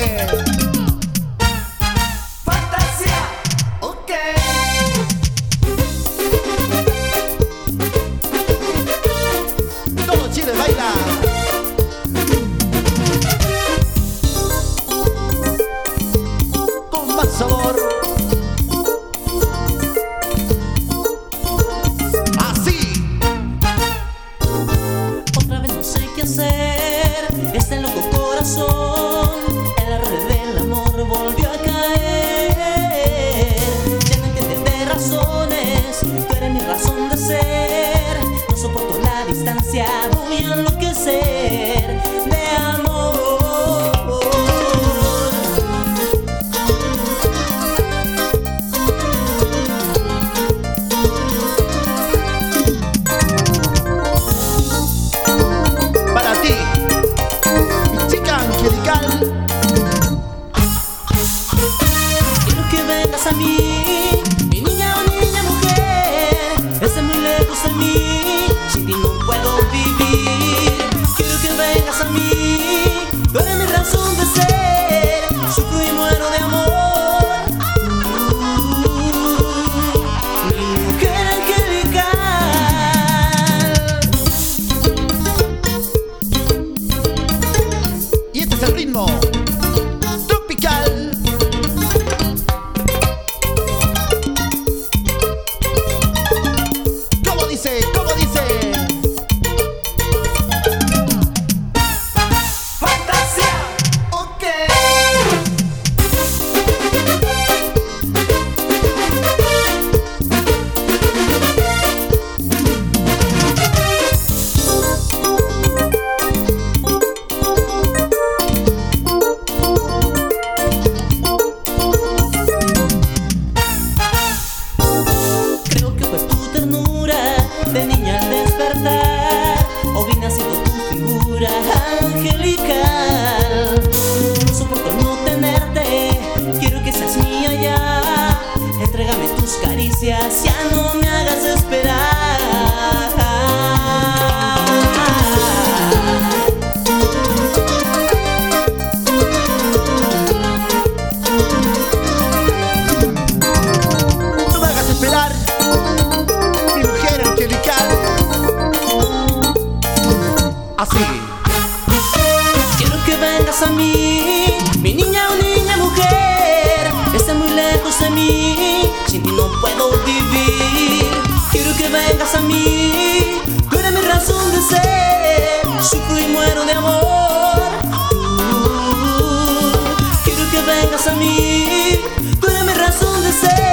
dice? Fantasía, ok. Todo Chile baila. Con más sabor. Así. Otra vez no sé qué hacer, este loco corazón en la red del amor volvió a caer. Ya no entiende de razones, tú eres mi razón de ser. No soporto la distancia, voy a enloquecer de amor. Para ti, mi chica angelical. Quiero que vengas a mí, mi niña o niña mujer. Estás muy lejos de mí, sin ti no puedo vivir. Quiero que vengas a mí, tú eres mi razón de ser. Sufro y muero de amor. Mi mujer angelical. Y este es el ritmo tropical. ¿Cómo dice? ¿Cómo dice? Fantasía, ok. Creo que fue tu ternura de niña al despertar, o bien ha sido tu figura angelical. No soporto no tenerte, quiero que seas mía ya. Entrégame tus caricias, ya no me hagas esperar. No me hagas esperar, mi mujer angelical. Así. Quiero que vengas a mí, mi niña o niña mujer. Estás muy lejos de mí, sin ti no puedo vivir. Quiero que vengas a mí, tú eres mi razón de ser. Sufro y muero de amor. Quiero que vengas a mí, tú eres mi razón de ser.